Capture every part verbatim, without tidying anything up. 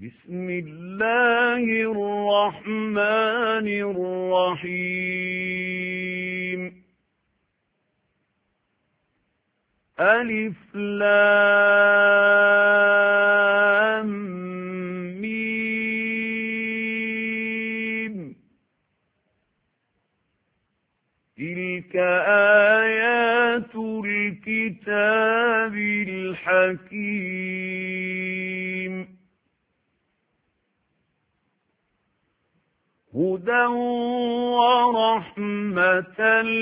بسم الله الرحمن الرحيم ألف لام ميم تلك آيات الكتاب الحكيم هدى ورحمة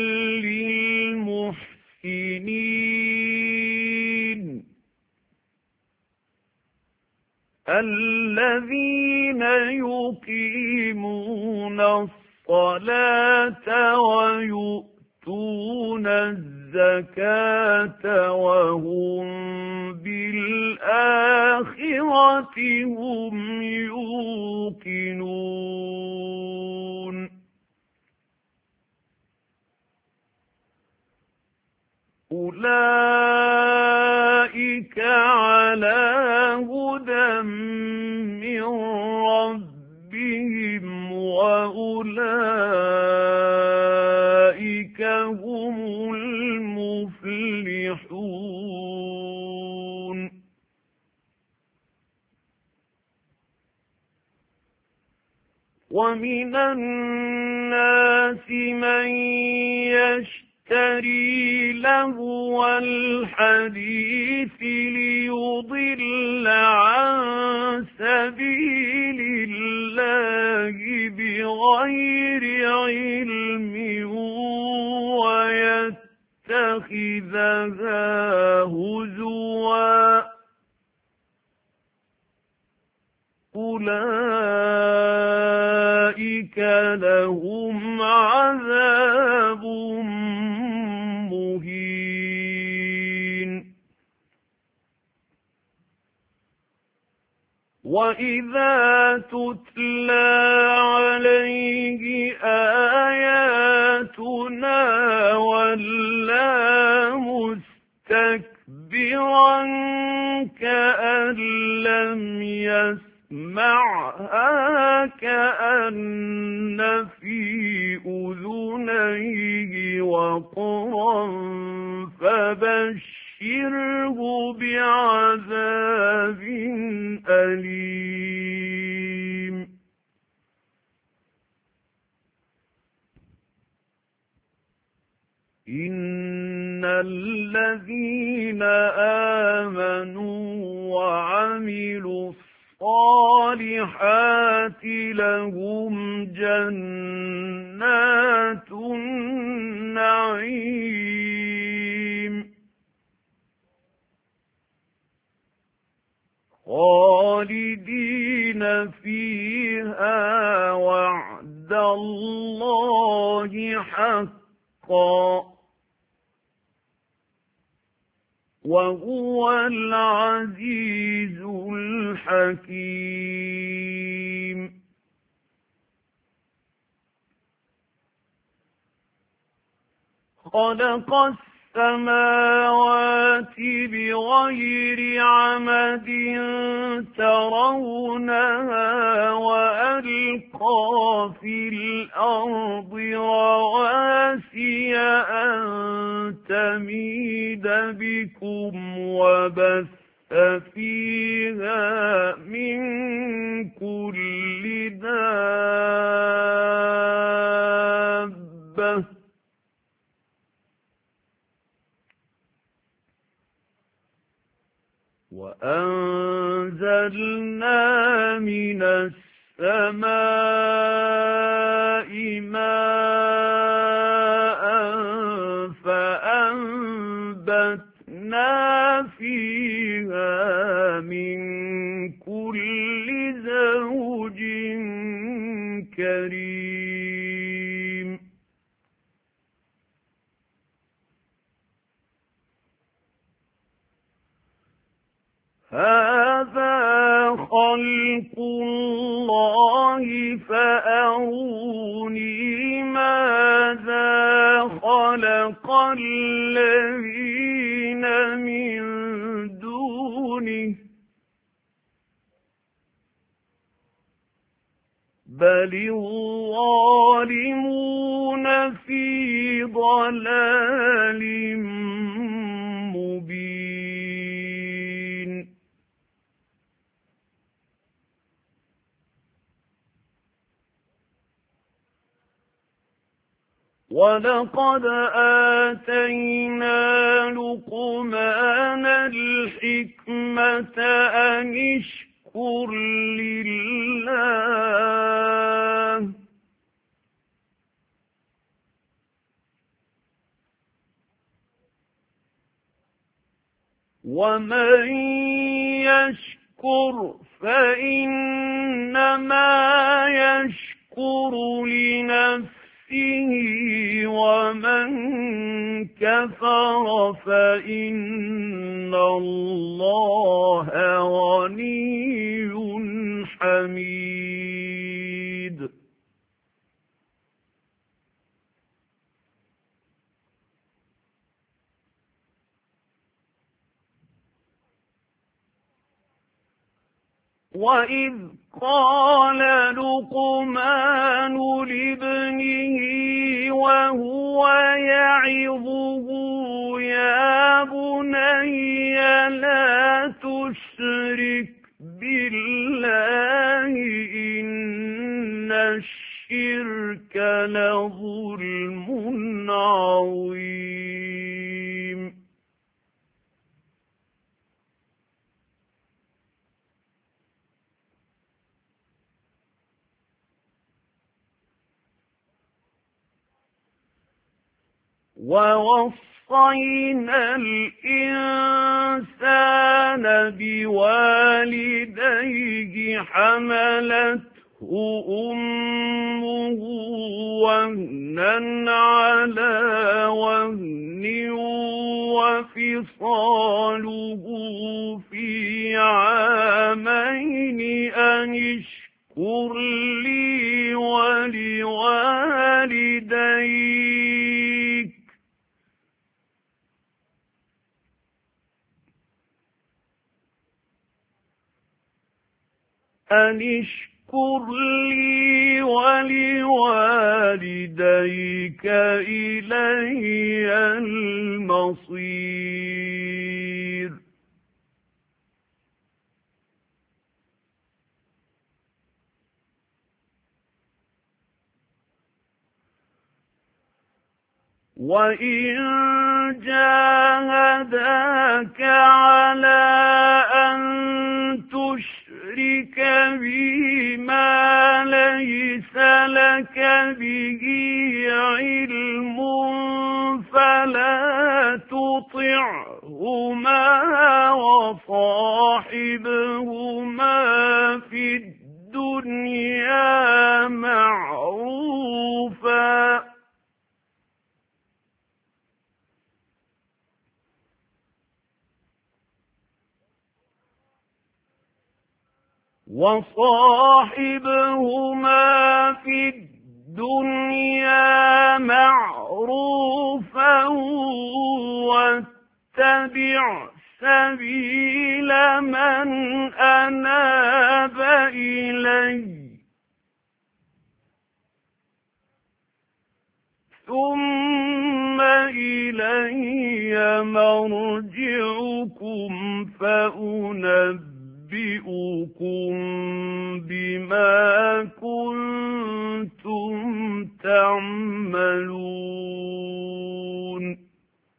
للمحسنين الذين يقيمون الصلاة ويؤتون الزكاة وهم بالآخرة هم يوقنون أولئك على هدى من ربهم وأولئك هم المفلحون ومن الناس من يشتري لهو الحديث ليضل عن سبيل الله بغير علم ويتخذها هزوا أولئك لهم عذاب مهين وإذا تتلى عليه آياتنا ولى مستكبرا كأن لم يسمعها كأن في أذنيه وقرا فبشره بعذاب أليم إن الذين آمنوا وعملوا الصالحات لهم جنات النعيم خالدين فيها وعد الله حقا وهو العزيز الحكيم خلق السماوات بغير عمد ترونها وألقى في الأرض رواسي أن تميد بكم وبث فيها من كل دابة وأنزلنا من السماء ماء فأنبتنا فيها من كل زوج كريم هذا خلق الله فأروني ماذا خلق الذين من دونه بل الظالمون في ضلال مبين ولقد آتينا لقمان الحكمة أن اشكر لله ومن يشكر فإنما يشكر لنفسه ومن كفر فإن الله غني حميد وَإِذْ قَالَ لُقْمَانُ لِابْنِهِ وَهُوَ يَعِظُهُ يَا بُنَيَّ لَا تُشْرِكْ بِاللَّهِ إِنَّ الشِّرْكَ لَظُلْمٌ عَظِيمٌ وَوَصَّيْنَا الْإِنسَانَ بِوَالِدَيْهِ حَمَلَتْهُ أُمُّهُ وَهْنًا عَلَى وَهْنٍ وَفِصَالُهُ فِي عَامَيْنِ أَنِ اشْكُرْ لِي وَلِوَالِدَيْكَ أَنِ اشْكُرْ لِي وَلِوَالِدَيْكَ إِلَيَّ الْمَصِيرُ وَإِن جَاهَدَاكَ عَلَى أَن تُشْرِكَ بِي مَا لَيْسَ لَكَ بِهِ عِلْمٌ فَلَا تُطِعْهُمَا وَصَاحِبْهُمَا فِي الدُّنْيَا مَعْرُوفًا وَصَاحِبْهُمَا فِي الدُّنْيَا مَعْرُوفًا وَاتَّبِعْ سَبِيلَ مَنْ أَنَابَ إِلَيَّ ثُمَّ إِلَيَّ مَرْجِعُكُمْ فَأُنَبِّئُكُم بِأُنبِئُكُم بِمَا كُنتُمْ تَعْمَلُونَ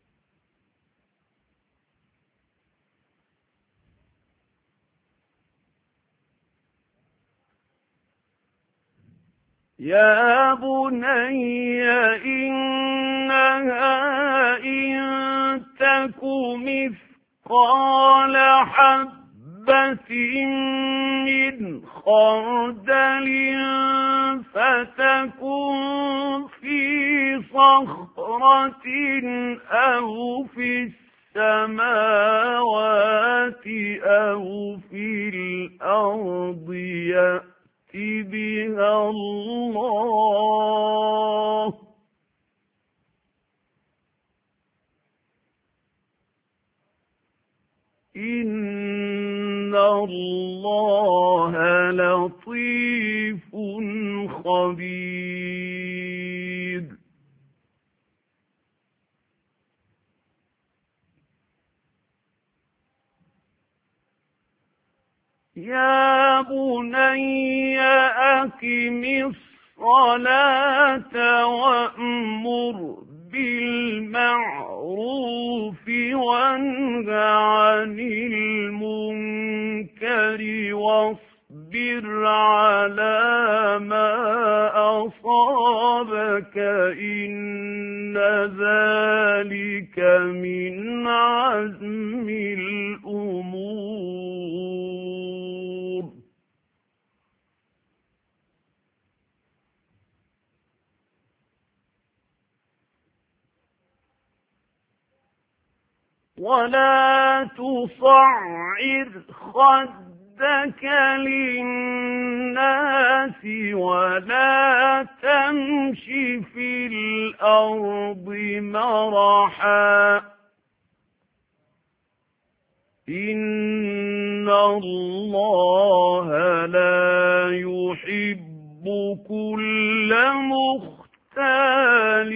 يَا بُنَيَّ إِنَّهَا إِن تَكُ مِثْقَالَ حَبَّةٍ مِّنْ خَرْدَلٍ فَتَكُنْ فِي صَخْرَةٍ أَوْ فِي السَّمَاوَاتِ أَوْ فِي الْأَرْضِ يَأْتِ بِهَا اللَّهُ إِنَّ اللَّهَ لَطِيفٌ خَبِيرٌ. يَا بُنَيَّ أَقِمِ الصَّلَاةَ وَأْمُرْ بِالْمَعْرُوفِ وَانْهَ عَنِ الْمُنكَرِ وَاصْبِرْ عَلَىٰ مَا أَصَابَكَ إِنَّ ذَلِكَ مِنْ عَزْمِ الْأُمُورِ. وَلَا تُصَعِّرْ خَدَّكَ لِلنَّاسِ وَلَا تَمْشِ فِي الْأَرْضِ مَرَحًا ۖ إِنَّ اللَّهَ لَا يُحِبُّ كُلَّ مُخْتَالٍ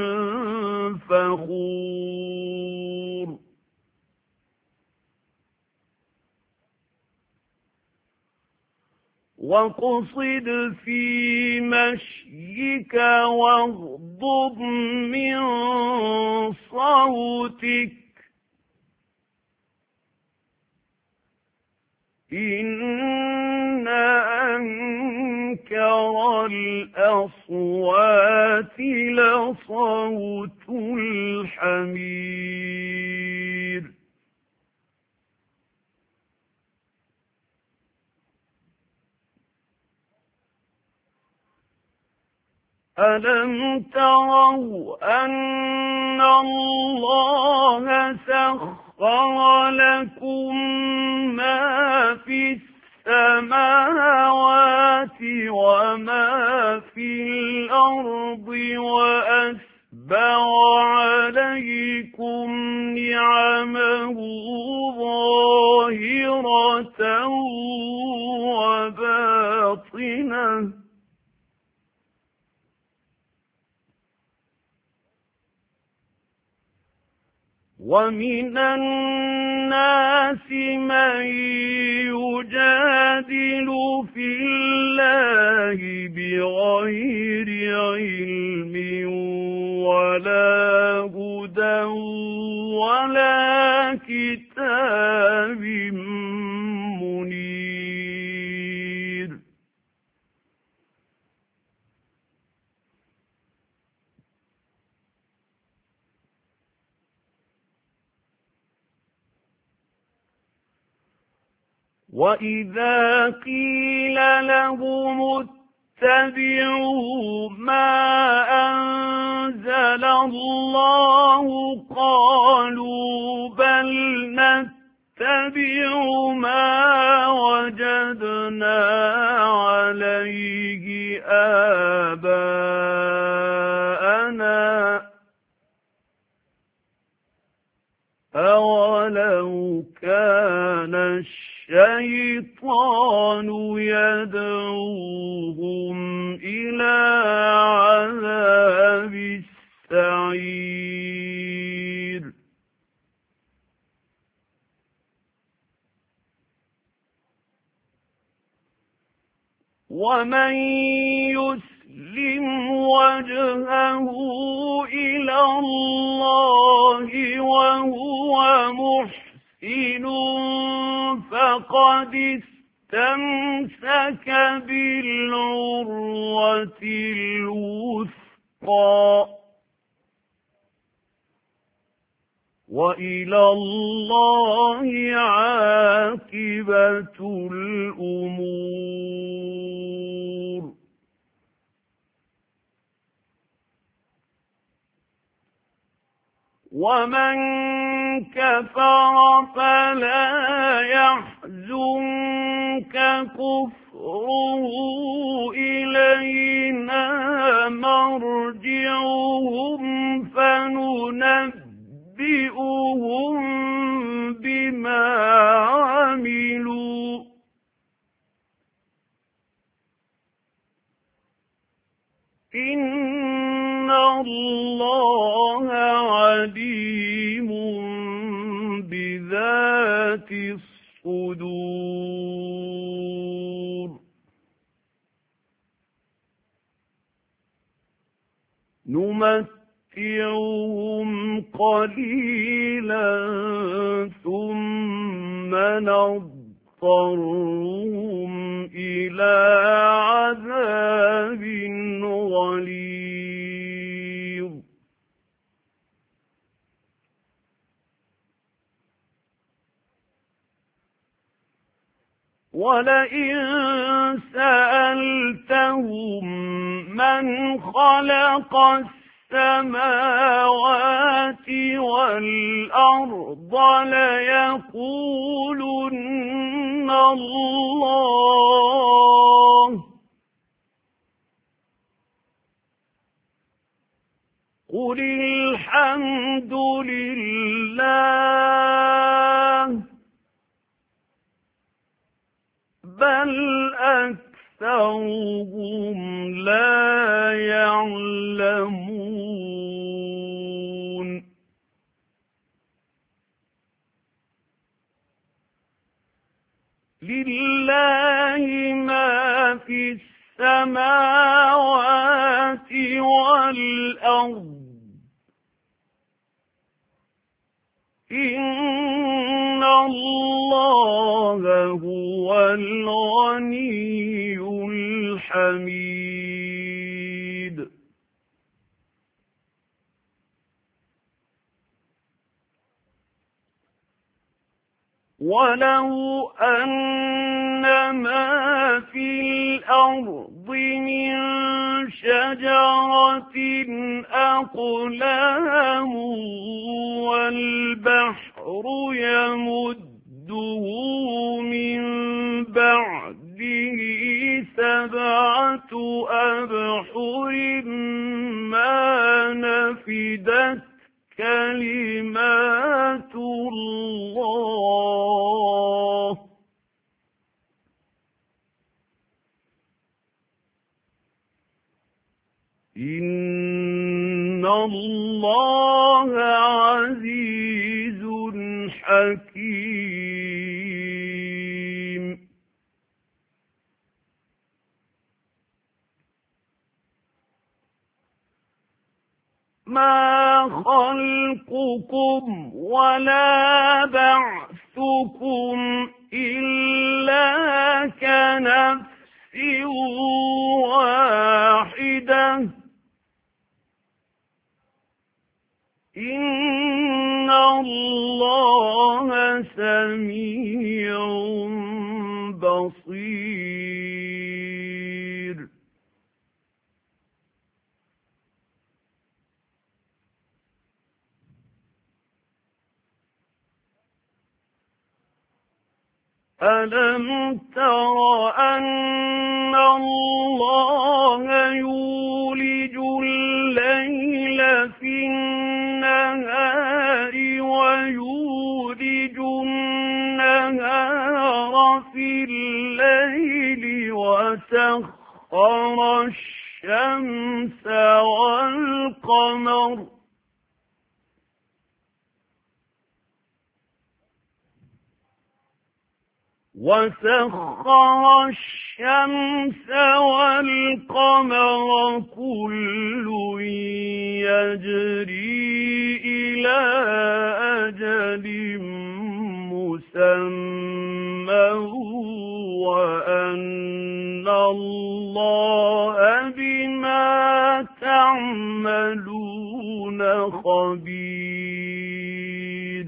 فَخُورٍ. وَاقْصِدْ فِي مَشْيِكَ وَاغْضُضْ مِنْ صَوْتِكَ، إِنَّ أَنكَرَ الْأَصْوَاتِ لَصَوْتُ الْحَمِيرِ. أَلَمْ تَرَوْا أَنَّ اللَّهَ سَخَّرَ لَكُم مَّا فِي السَّمَاوَاتِ وَمَا فِي الْأَرْضِ وَأَسْبَغَ عَلَيْكُمْ نِعَمَهُ ظَاهِرَةً وَبَاطِنَةً، وَمِنَ النَّاسِ مَن يُجَادِلُ فِي اللَّهِ بِغَيْرِ عِلْمٍ وَلَا هُدًى وَلَا كِتَابٍ مُنِيرٍ. وَإِذَا قِيلَ لَهُمُ اتَّبِعُوا مَا أَنزَلَ اللَّهُ قَالُوا بَلْ نَتَّبِعُ مَا وَجَدْنَا عَلَيْهِ آبَاءَنَا أَوَلَوْ كَانَ الشَّيْطَانُ يَدْعُوهُمْ إِلَى عَذَابِ السَّعِيرِ. وَمَن يُسْلِمْ وَجْهَهُ إِلَى اللَّهِ وَهُوَ مُحْسِنٌ فَقَدِ اسْتَمْسَكَ بِالْعُرْوَةِ الْوُثْقَى، وَإِلَى اللَّهِ عَاقِبَةُ الْأُمُورِ. وَمَن كَفَرَ فَلَا يَحْزُنكَ كُفْرُهُ، إِلَيْنَا مَرْجِعُهُمْ فَنُنَبِّئُهُم بِمَا عَمِلُوا إِنَّ اللَّهَ عَلِيمٌ بِذَاتِ الصُّدُورِ نُمَتِّعُهُمْ قَلِيلًا ثُمَّ نَضْطَرُّهُمْ إِلَى عَذَابٍ غَلِيظٍ وَلَئِن سَأَلْتَهُم مَّنْ خَلَقَ السَّمَاوَاتِ وَالْأَرْضَ لَيَقُولُنَّ اللَّهُ قُلِ الْحَمْدُ لِلَّهِ بَلْ أَكْثَرُهُمْ لَا يَعْلَمُونَ لِلَّهِ مَا فِي السَّمَاوَاتِ وَالْأَرْضِ إِنَّ اللَّهَ هُوَ الْغَنِيُّ الْحَمِيدُ وَلَوْ أَنَّ مَا فِي الْأَرْضِ مِنْ شَجَرَةٍ أَقْلَامٌ وَالْبَحْرُ يَمُدُّهُ مِنْ بَعْدِهِ سَبْعَةُ أَبْحُرٍ مَا نَفِدَتْ كَلِمَاتُ اللَّهِ إِنَّ اللَّهَ عَزِيزٌ حَكِيمٌ مَا خَلْقُكُمْ وَلَا بَعْثُكُمْ إِلَّا كَنَفْسٍ وَاحِدَةٍ إِنَّ اللَّهَ سَمِيعٌ بَصِيرٌ أَلَمْ تَرَ أَنَّ اللَّهَ يُولِجُ اللَّيْلَ فِي النَّهَارِ وَيُولِجُ النَّهَارَ فِي اللَّيْلِ وَسَخَّرَ الشَّمْسَ وَالْقَمَرَ وَسَخَّرَ الشَّمْسَ وَالْقَمَرَ كُلٌّ يَجْرِي إِلَى أَجَلٍ مُّسَمًّى وَأَنَّ اللَّهَ بِمَا تَعْمَلُونَ خَبِيرٌ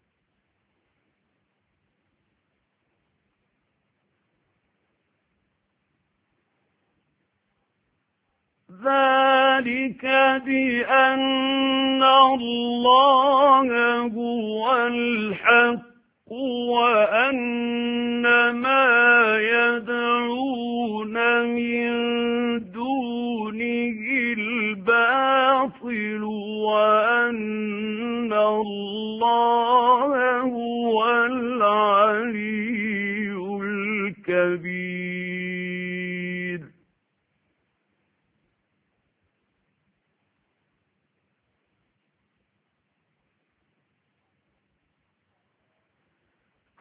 ذَلِكَ بِأَنَّ اللَّهَ هُوَ الْحَقُّ وَأَنَّ مَا يَدْعُونَ مِن دُونِهِ الْبَاطِلُ وَأَنَّ اللَّهَ هُوَ الْعَلِيُّ الْكَبِيرُ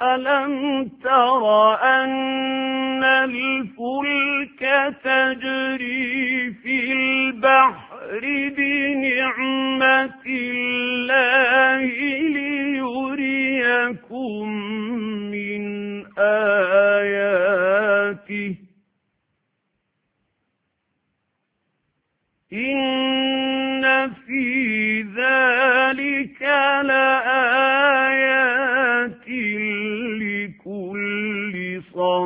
ألم تر أن الفلك تجري في البحر بنعمة الله ليريكم من آياته إن في ذلك لآيات لكل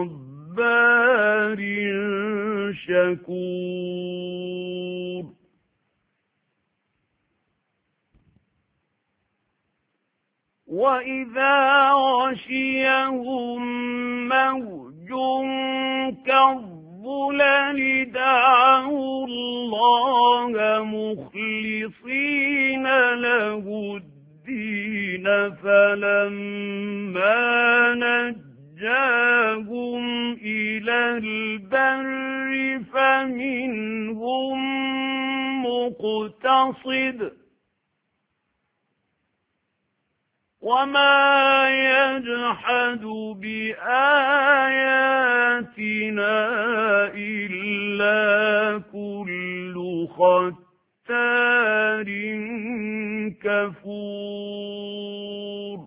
صبار شكور وإذا غشيهم موج كالظلل دعوا الله مخلصين له الدين فلما نجاهم إلى البر فمنهم مقتصد وما يجحد بآياتنا إلا كل ختار كفور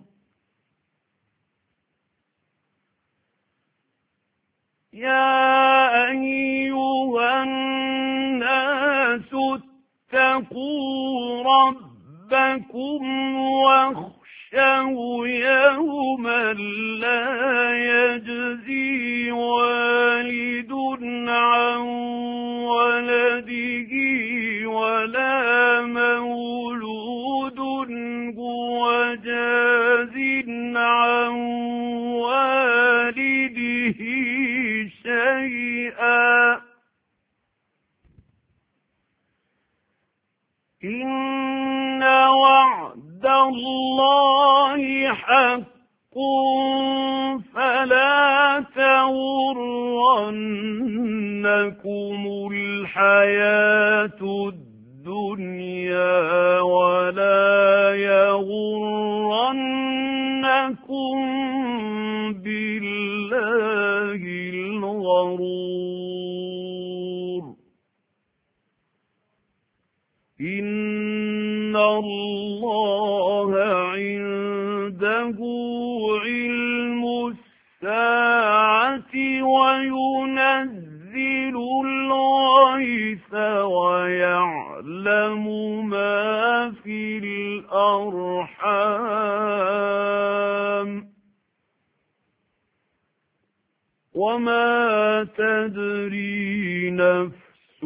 يا أيها الناس اتقوا ربكم واخشوا يوما لا يجزي والد عن ولده ولا مولود هو جاز عن والده شيئا إن وعد الله حق فلا تغرنكم الحياة الدنيا ولا يغرنكم بالله الغرور إن الله عنده علم الساعة وينزل الغيث ويعلم ما في الأرحام وما تدري نفس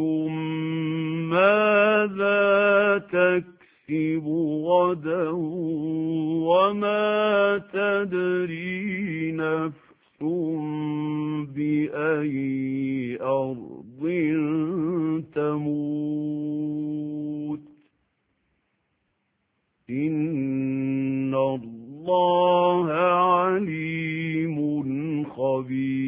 ماذا تكسب غدا وما تدري نفس بأي أرض تموت إن الله عليم خبير